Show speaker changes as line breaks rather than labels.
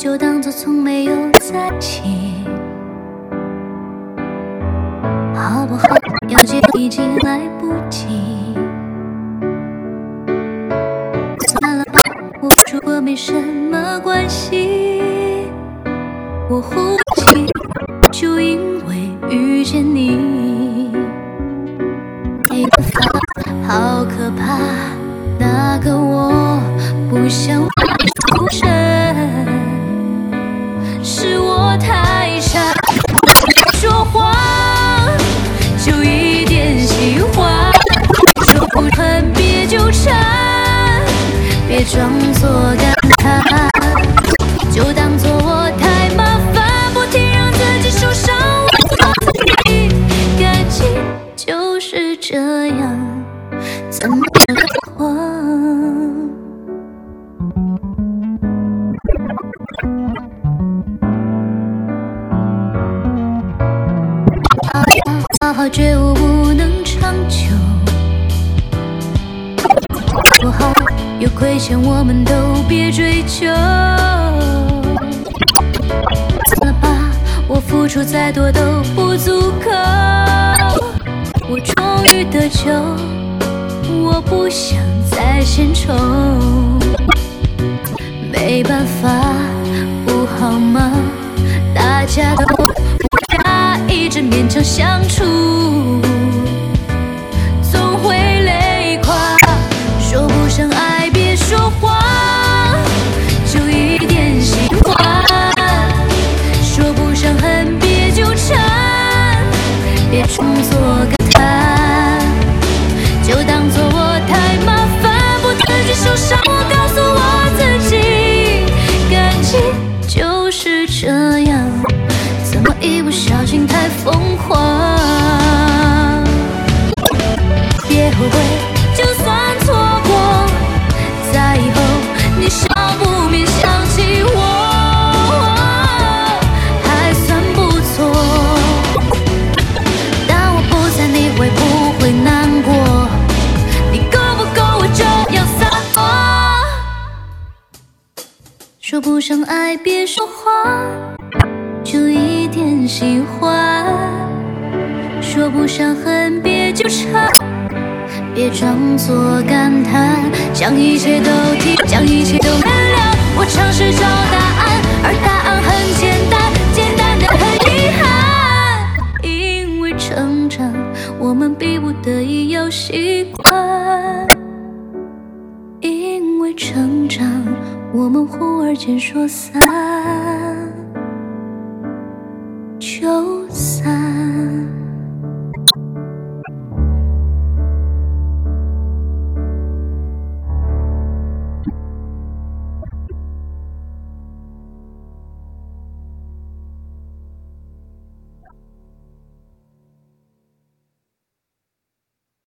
就当作从没有在一起，好不好？要结已经来不及。算了吧，我如果没什么关系，我呼吸就因为遇见你。没办法，好可怕，那个我不想出声，是我太傻，说谎就一点喜欢，说不恨别纠缠，别装作感叹，就当作我太麻烦，不停让自己受伤，我自己感情就是这样，怎么慌？好好觉悟不能长久，不好有亏欠我们都别追究。算了吧，我付出再多都不足够，我终于得救，我不想再献丑。没办法，不好吗？大家都不大，一直勉强相处，总会累垮。说不上爱别说谎，就一点喜欢，说不上恨别纠缠，别装作感叹，就当作我太麻烦，不自己受伤，我告诉我自己，感情就是这样，怎么一不小心太疯狂？别后悔，就算错过，在以后你少不免想起我，还算不错。当我不在，你会不会难过？你够不够，我就要撒泼。说不上爱别说谎，就一点喜欢，说不上恨别纠缠，别装作感叹，将一切都将一切都原谅。我尝试找答案，而答案很简单，简单的很遗憾。因为成长，我们逼不得已要习惯。因为成长，我们忽而间说散就散。